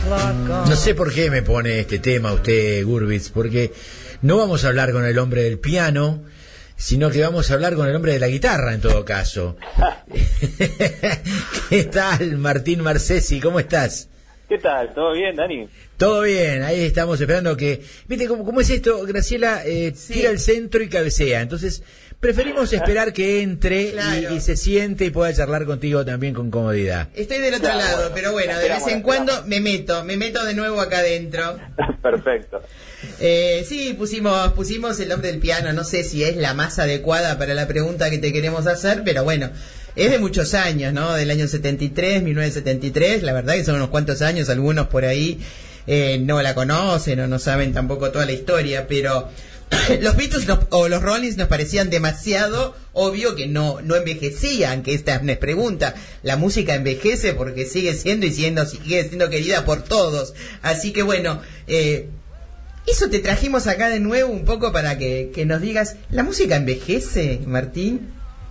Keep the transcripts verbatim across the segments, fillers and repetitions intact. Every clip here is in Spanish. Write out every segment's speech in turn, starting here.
No sé por qué me pone este tema usted, Gurwitz, porque no vamos a hablar con el hombre del piano, sino que vamos a hablar con el hombre de la guitarra, en todo caso. ¿Qué tal, Martín Marcesi? ¿Cómo estás? ¿Qué tal? ¿Todo bien, Dani? Todo bien, ahí estamos esperando que... ¿Viste cómo, cómo es esto? Graciela eh, sí. tira el centro y cabecea, entonces preferimos esperar que entre claro. y, y se siente y pueda charlar contigo también con comodidad. Estoy del otro claro, lado, bueno, pero bueno, de vez en cuando me meto, me meto de nuevo acá adentro. Perfecto. Eh, sí, pusimos pusimos el hombre del piano, no sé si es la más adecuada para la pregunta que te queremos hacer, pero bueno, es de muchos años, ¿no? Del año setenta y tres, mil novecientos setenta y tres, la verdad que son unos cuantos años, algunos por ahí eh, no la conocen o no saben tampoco toda la historia, pero los Beatles nos, o los Rollins nos parecían demasiado obvio que no no envejecían, que esta es pregunta. La música envejece porque sigue siendo y siendo sigue siendo querida por todos. Así que bueno, eh, eso te trajimos acá de nuevo un poco para que, que nos digas, ¿la música envejece, Martín?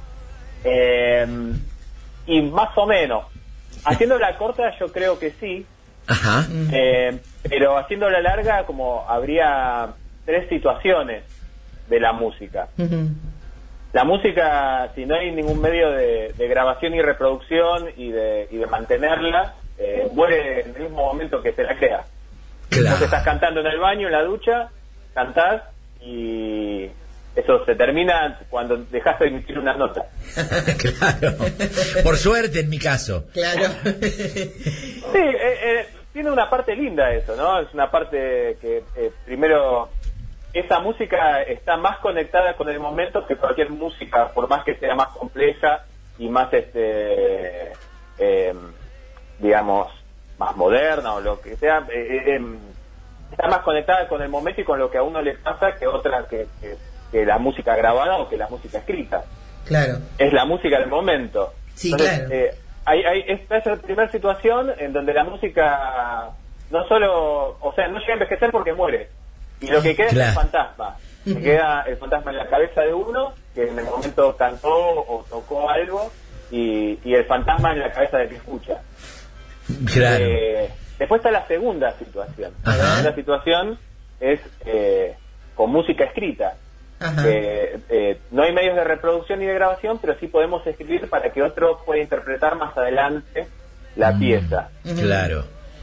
Eh, y más o menos. Haciéndola corta yo creo que sí. Ajá. Eh, pero haciéndola larga como habría tres situaciones de la música. Uh-huh. La música, si no hay ningún medio de, de grabación y reproducción y de, y de mantenerla, eh, muere en el mismo momento que se la crea. Claro. Entonces estás cantando en el baño, en la ducha, cantás y eso se termina cuando dejas de emitir una nota. Claro. Por suerte en mi caso. Claro. Sí, eh, eh, tiene una parte linda eso, ¿no? Es una parte que eh, primero... Esa música está más conectada con el momento que cualquier música, por más que sea más compleja y más, este, eh, digamos, más moderna o lo que sea, eh, eh, está más conectada con el momento y con lo que a uno le pasa que otra que, que, que la música grabada o que la música escrita. Claro. Es la música del momento. Sí, Entonces, claro. Eh, hay, hay, esta es la primera situación en donde la música no solo, o sea, no llega a envejecer porque muere. Y lo que queda claro. es el fantasma. Se queda el fantasma en la cabeza de uno, que en el momento cantó o tocó algo, y, y el fantasma en la cabeza del que escucha. Claro. Eh, después está la segunda situación. Ajá. La segunda situación es eh, con música escrita. Eh, eh, no hay medios de reproducción ni de grabación, pero sí podemos escribir para que otro pueda interpretar más adelante la mm, pieza. Claro.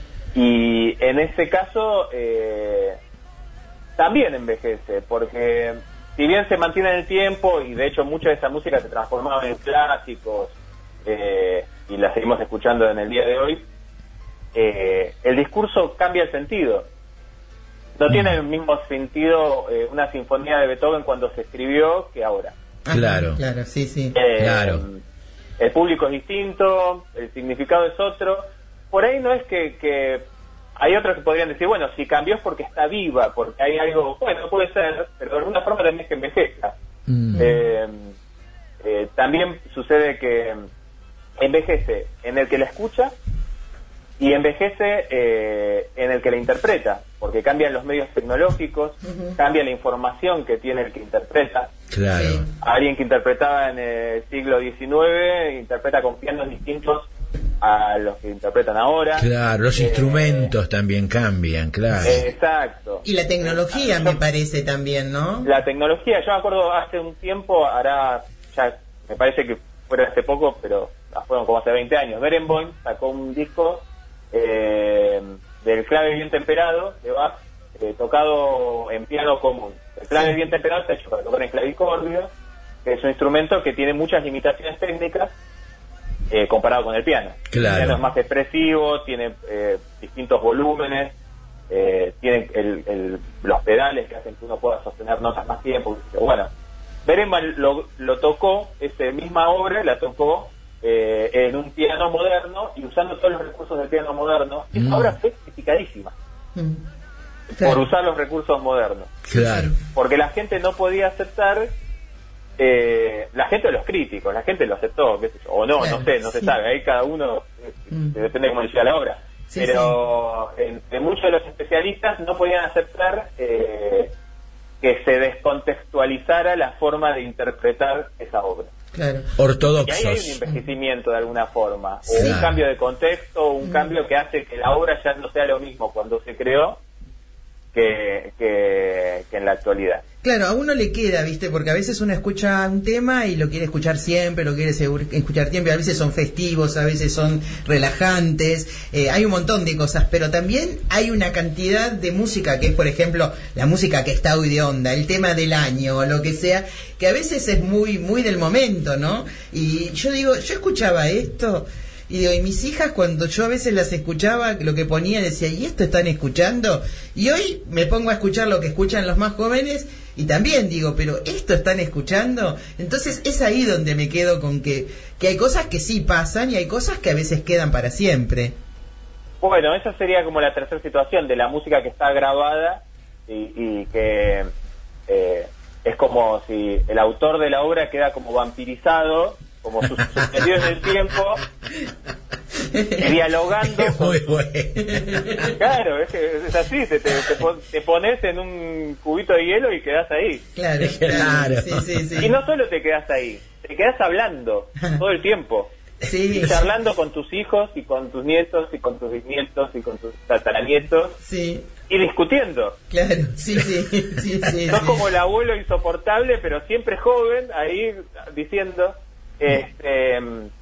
Y en ese caso... Eh, también envejece, porque si bien se mantiene en el tiempo, y de hecho mucha de esa música se transformaba en clásicos, eh, y la seguimos escuchando en el día de hoy, eh, el discurso cambia el sentido. No mm. tiene el mismo sentido eh, una sinfonía de Beethoven cuando se escribió que ahora. Claro. Claro, sí, sí. Eh, claro. El público es distinto, el significado es otro. Por ahí no es que... que hay otros que podrían decir, bueno, si cambió es porque está viva, porque hay algo, bueno, puede ser, pero de alguna forma también es que envejezca. Mm. Eh, eh, también sucede que envejece en el que la escucha y envejece eh, en el que la interpreta, porque cambian los medios tecnológicos, uh-huh. cambia la información que tiene el que interpreta. Claro. Alguien que interpretaba en el siglo diecinueve interpreta con pianos distintos a los que interpretan ahora. Claro, los eh, instrumentos también cambian, claro. Eh, exacto. Y la tecnología, me parece también, ¿no? La tecnología, yo me acuerdo hace un tiempo, hará, ya me parece que fuera hace poco, pero fueron como hace veinte años, Barenboim sacó un disco eh, del clave bien temperado, de Bach, eh, tocado en piano común. El clave sí. bien temperado está hecho para tocar en clavicordio, que es un instrumento que tiene muchas limitaciones técnicas, Eh, comparado con el piano. Claro. El piano es más expresivo, tiene eh, distintos volúmenes, eh, tiene el, el, los pedales que hacen que uno pueda sostener notas más tiempo. Bueno, Barenboim lo, lo tocó, esa misma obra la tocó eh, en un piano moderno y usando todos los recursos del piano moderno. Mm. Esa obra fue criticadísima mm. claro. por usar los recursos modernos. Claro. Porque la gente no podía aceptar Eh, la gente de los críticos, la gente lo aceptó, qué sé yo, o no, claro, no sé, no sí. se sabe, ahí cada uno, mm. depende de cómo le llega la obra, sí, pero sí. En, en muchos de los especialistas no podían aceptar eh, que se descontextualizara la forma de interpretar esa obra. Claro. Ortodoxos. Y ahí hay un envejecimiento de alguna forma, o Sí. un cambio de contexto, un mm. cambio que hace que la obra ya no sea lo mismo cuando se creó que, que, que en la actualidad. Claro, a uno le queda, ¿viste? Porque a veces uno escucha un tema y lo quiere escuchar siempre, lo quiere escuchar siempre, a veces son festivos, a veces son relajantes, eh, hay un montón de cosas, pero también hay una cantidad de música que es, por ejemplo, la música que está hoy de onda, el tema del año o lo que sea, que a veces es muy, muy del momento, ¿no? Y yo digo, yo escuchaba esto... Y digo, y mis hijas cuando yo a veces las escuchaba, lo que ponía decía, ¿y esto están escuchando? Y hoy me pongo a escuchar lo que escuchan los más jóvenes y también digo, ¿pero esto están escuchando? Entonces es ahí donde me quedo con que, que hay cosas que sí pasan y hay cosas que a veces quedan para siempre. Bueno, esa sería como la tercera situación de la música que está grabada y, y que eh, es como si el autor de la obra queda como vampirizado, como suspendido en el tiempo, dialogando con... Muy bueno. Claro, es, que es así, te, te, te pones en un cubito de hielo y quedás ahí. Claro, claro. Sí, sí, sí. Y no solo te quedás ahí, te quedás hablando todo el tiempo. Sí. Y charlando con tus hijos y con tus nietos y con tus bisnietos y con tus tataranietos. Sí. Y discutiendo. Claro, sí, sí, sí, sí. Sos sí. como el abuelo insoportable, pero siempre joven, ahí diciendo... Este,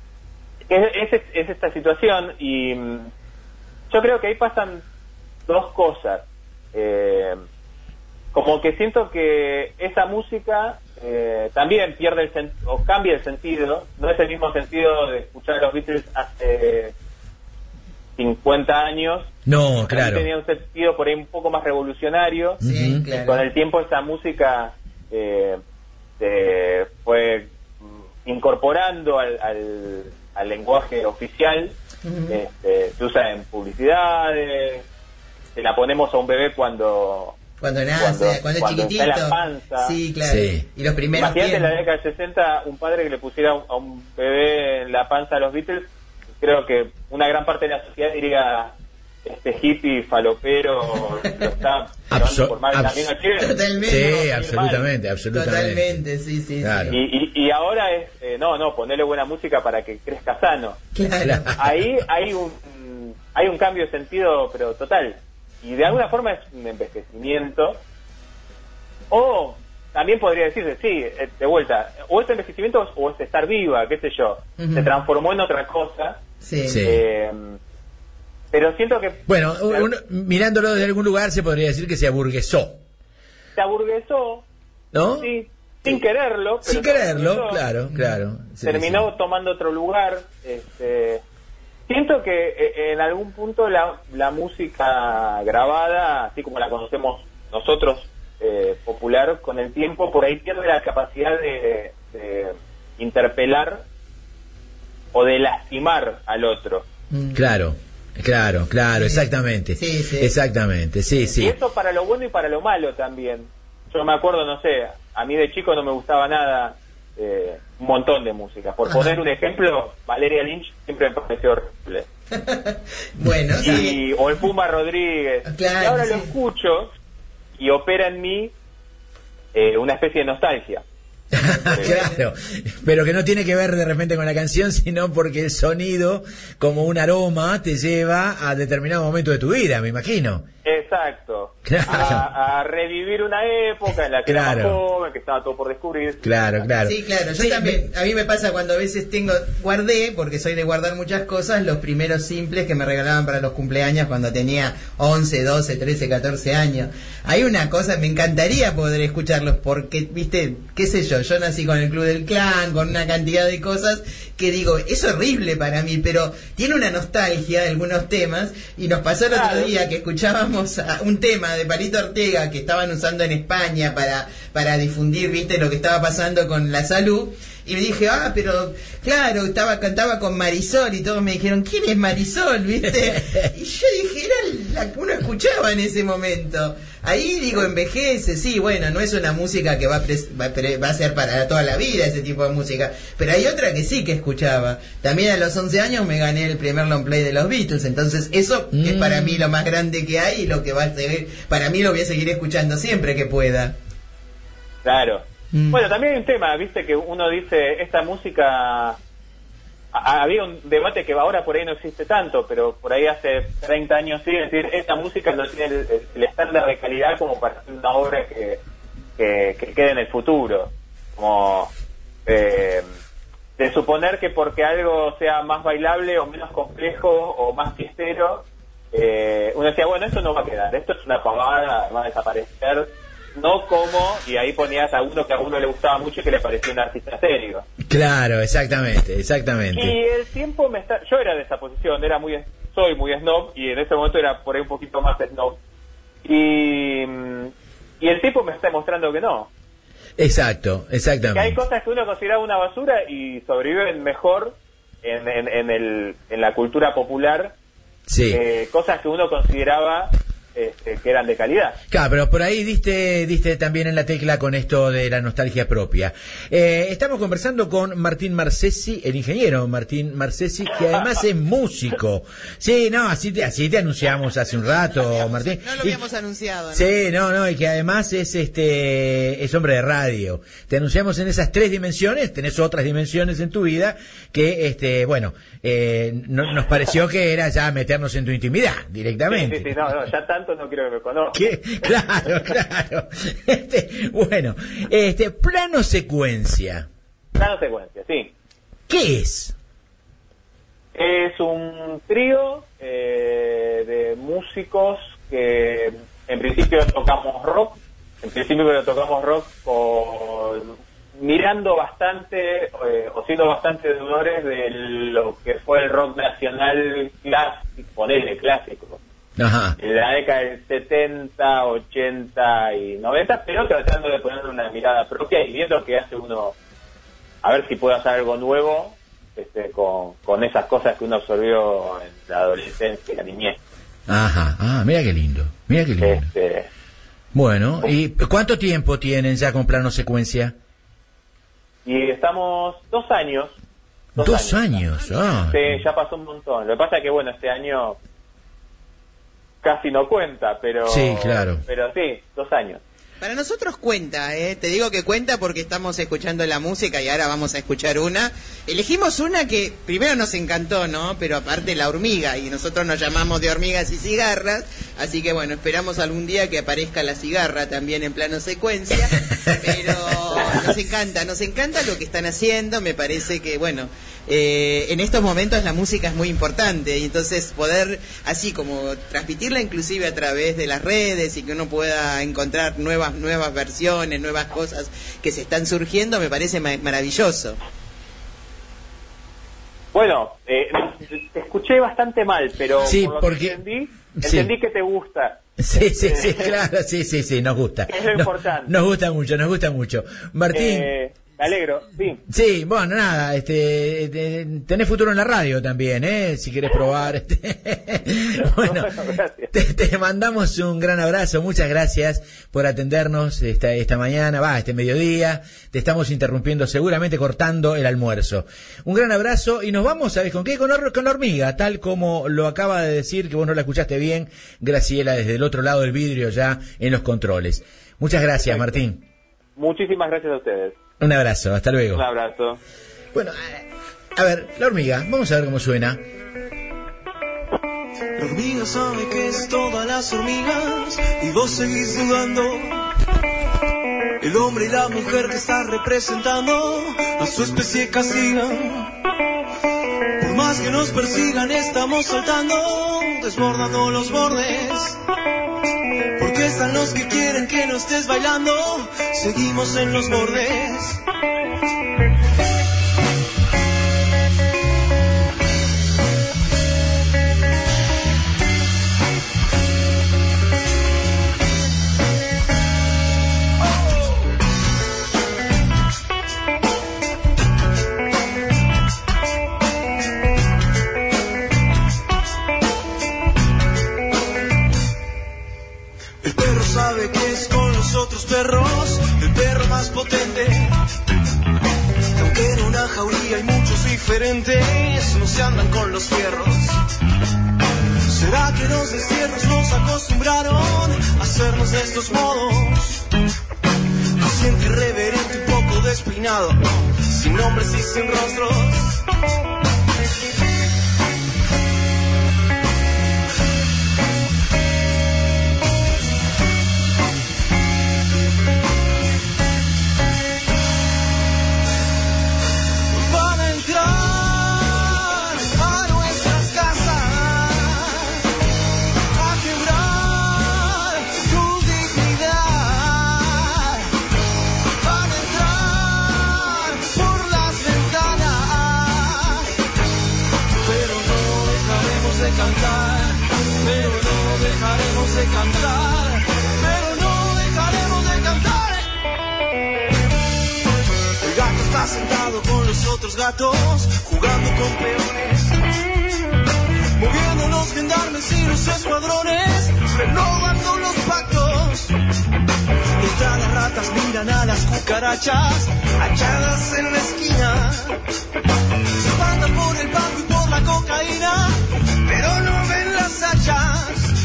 es, es, es esta situación y yo creo que ahí pasan dos cosas. Eh, como que siento que esa música eh, también pierde el sen- o cambia el sentido. No es el mismo sentido de escuchar a los Beatles hace cincuenta años. No, claro. Tenía un sentido por ahí un poco más revolucionario. Sí, uh-huh. claro. Con el tiempo esa música eh, se fue incorporando al, al, al lenguaje oficial. Uh-huh. este, se usa en publicidades, se la ponemos a un bebé cuando cuando nace, cuando, cuando es cuando chiquitito, está en la panza. Sí, claro. Sí. Y los primeros Imagínate en la tiempos. década del sesenta un padre que le pusiera a un bebé en la panza a los Beatles. Creo que una gran parte de la sociedad diría, este hippie falopero lo está Abso- por mal abs- camino. ¿Quiere? Sí, no, absolutamente, absolutamente. Totalmente, sí, sí. Claro. sí. Y, y, y ahora es, eh, no, no, ponerle buena música para que crezca sano. Claro. Ahí hay un hay un cambio de sentido, pero total. Y de alguna forma es un envejecimiento. O también podría decirse, sí, de vuelta, o es envejecimiento o es estar viva, qué sé yo. Uh-huh. Se transformó en otra cosa. Sí. Sí. Eh, pero siento que... Bueno, uno, mirándolo desde algún lugar se podría decir que se aburguesó. Se aburguesó, ¿no? Sí, sin sí. quererlo. Pero sin quererlo, claro, claro. Sí, terminó sí. tomando otro lugar. Este, siento que eh, en algún punto la, la música grabada, así como la conocemos nosotros, eh, popular, con el tiempo, por ahí pierde la capacidad de, de interpelar o de lastimar al otro. Claro. Claro, claro, exactamente. Sí, sí. Exactamente, sí, sí. Y eso para lo bueno y para lo malo también. Yo me acuerdo, no sé, a mí de chico no me gustaba nada, eh, un montón de música. Por Ajá. poner un ejemplo, Valeria Lynch siempre me pareció horrible. Bueno, y, sí. O el Puma Rodríguez. Claro, y ahora sí. lo escucho y opera en mí eh, una especie de nostalgia. Claro, pero que no tiene que ver de repente con la canción, sino porque el sonido, como un aroma, te lleva a determinado momento de tu vida, me imagino. Exacto. Claro. A, a revivir una época en la que claro. era más joven, que estaba todo por descubrir. Claro, claro. Sí, claro. Yo sí, también, a mí me pasa cuando a veces tengo, guardé, porque soy de guardar muchas cosas, los primeros simples que me regalaban para los cumpleaños cuando tenía once, doce, trece, catorce años. Hay una cosa, me encantaría poder escucharlos porque, viste, qué sé yo, yo nací con el Club del Clan, con una cantidad de cosas que digo, es horrible para mí, pero tiene una nostalgia de algunos temas, y nos pasó el otro día que escuchábamos a un tema de Palito Ortega que estaban usando en España para, para difundir, viste, lo que estaba pasando con la salud. Y me dije, ah, pero claro, estaba cantaba con Marisol y todos me dijeron, ¿quién es Marisol? ¿Viste? Y yo dije, era la que uno escuchaba en ese momento. Ahí digo, envejece, sí, bueno, no es una música que va a, pres- va, a pre- va a ser para toda la vida ese tipo de música, pero hay otra que sí que escuchaba. También a los once años me gané el primer long play de los Beatles, entonces eso mm. es para mí lo más grande que hay y lo que va a seguir, para mí lo voy a seguir escuchando siempre que pueda. Claro. Mm. Bueno, también hay un tema, viste, que uno dice, esta música... A, había un debate que ahora por ahí no existe tanto, pero por ahí hace treinta años sí, es decir, esta música no tiene el, el estándar de calidad como para hacer una obra que, que, que quede en el futuro. Como eh, de suponer que porque algo sea más bailable o menos complejo o más fiestero, eh, uno decía, bueno, esto no va a quedar, esto es una pavada, va a desaparecer. No como, y ahí ponías a uno que a uno le gustaba mucho y que le parecía un artista serio. Claro, exactamente, exactamente. Y el tiempo me está... Yo era de esa posición, era muy soy muy snob, y en ese momento era por ahí un poquito más snob. Y, y el tiempo me está demostrando que no. Exacto, exactamente. Que hay cosas que uno consideraba una basura y sobreviven mejor en, en, en, el, en la cultura popular. Sí. Eh, cosas que uno consideraba... Este, que eran de calidad. Claro, pero por ahí diste, diste también en la tecla con esto de la nostalgia propia. Eh, estamos conversando con Martín Marcesi, el ingeniero Martín Marcesi, que además es músico. Sí, no, así te, así te anunciamos hace un rato, no Martín. No lo habíamos y, anunciado, ¿no? Sí, no, no, y que además es este es hombre de radio. Te anunciamos en esas tres dimensiones, tenés otras dimensiones en tu vida que, este, bueno, eh, no, nos pareció que era ya meternos en tu intimidad directamente. Sí, sí, sí, no, no, ya tanto no quiero que me conozca. ¿Qué? Claro, claro. Este, bueno, este, plano secuencia. Plano secuencia, sí. ¿Qué es? Es un trío eh, de músicos que en principio tocamos rock, en principio tocamos rock con, mirando bastante eh, o siendo bastante deudores de lo que fue el rock nacional clásico, ponele clásico. Ajá. En la década del setenta, ochenta y noventa, pero tratando de ponerle una mirada propia y viendo que hace uno, a ver si puede hacer algo nuevo este, con, con esas cosas que uno absorbió en la adolescencia y la niñez. Ajá, ah, mira qué lindo, mira qué lindo. Este, bueno, ¿y cuánto tiempo tienen ya con plano secuencia? Y estamos dos años. Dos, dos años, años. Ah. Sí, ya pasó un montón. Lo que pasa es que, bueno, este año casi no cuenta, pero... Sí, claro. Pero sí, dos años. Para nosotros cuenta, ¿eh? Te digo que cuenta porque estamos escuchando la música y ahora vamos a escuchar una. Elegimos una que primero nos encantó, ¿no? Pero aparte La Hormiga, y nosotros nos llamamos de Hormigas y Cigarras, así que bueno, esperamos algún día que aparezca la cigarra también en plano secuencia, pero nos encanta, nos encanta lo que están haciendo, me parece que, bueno... Eh, en estos momentos la música es muy importante y entonces poder así como transmitirla inclusive a través de las redes y que uno pueda encontrar nuevas nuevas versiones, nuevas cosas que se están surgiendo, me parece ma- maravilloso. Bueno, eh, te escuché bastante mal, pero sí, por lo porque... que entendí, entendí sí. que te gusta. Sí, sí, sí, claro, sí, sí, sí, nos gusta. Es lo nos, importante. Nos gusta mucho, nos gusta mucho. Martín... Eh... Me alegro, sí. Sí, bueno, nada, este, este, tenés futuro en la radio también, ¿eh? Si querés probar. Este. Bueno, te, te mandamos un gran abrazo, muchas gracias por atendernos esta, esta mañana, va, este mediodía. Te estamos interrumpiendo, seguramente cortando el almuerzo. Un gran abrazo y nos vamos, ¿sabés con qué? Con, or, con la hormiga, tal como lo acaba de decir, que vos no la escuchaste bien, Graciela, desde el otro lado del vidrio ya en los controles. Muchas gracias, perfecto. Martín. Muchísimas gracias a ustedes. Un abrazo, hasta luego. Un abrazo. Bueno, a ver, la hormiga, vamos a ver cómo suena. La hormiga sabe que es todas las hormigas y vos seguís dudando. El hombre y la mujer que está representando a su especie castigan. Por más que nos persigan estamos saltando, desbordando los bordes. Porque están los que quieren que no estés bailando, seguimos en los bordes. Sabe que es con los otros perros el perro más potente. Y aunque en una jauría hay muchos diferentes, no se andan con los fierros. ¿Será que los destierros nos acostumbraron a hacernos de estos modos? Me siento irreverente. despeinado, sin nombres y sin rostros. Pero no dejaremos de cantar, pero no dejaremos de cantar. El gato está sentado con los otros gatos, jugando con peones, moviendo los gendarmes y los escuadrones, renovando los pactos. Mientras las ratas miran a las cucarachas, echadas en la esquina, se espantan por el banco y por la cocaína, pero no ven las hachas.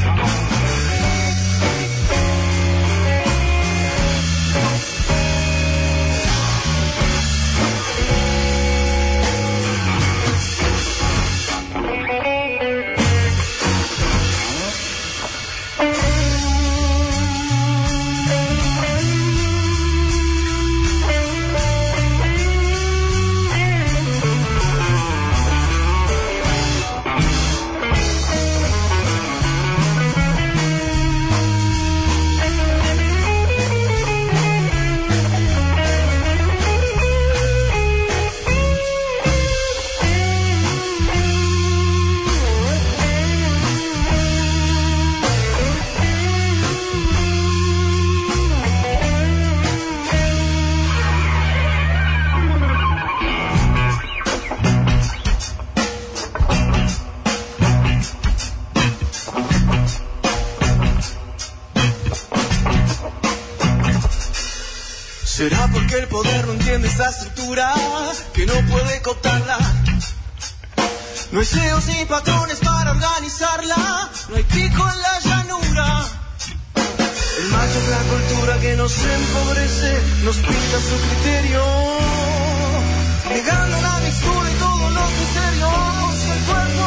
¿Será porque el poder no entiende esta estructura que no puede cooptarla? No hay C E Os ni patrones para organizarla, no hay pico en la llanura. El macho es la cultura que nos empobrece, nos pinta su criterio, negando la mixtura y todos los misterios. El cuerpo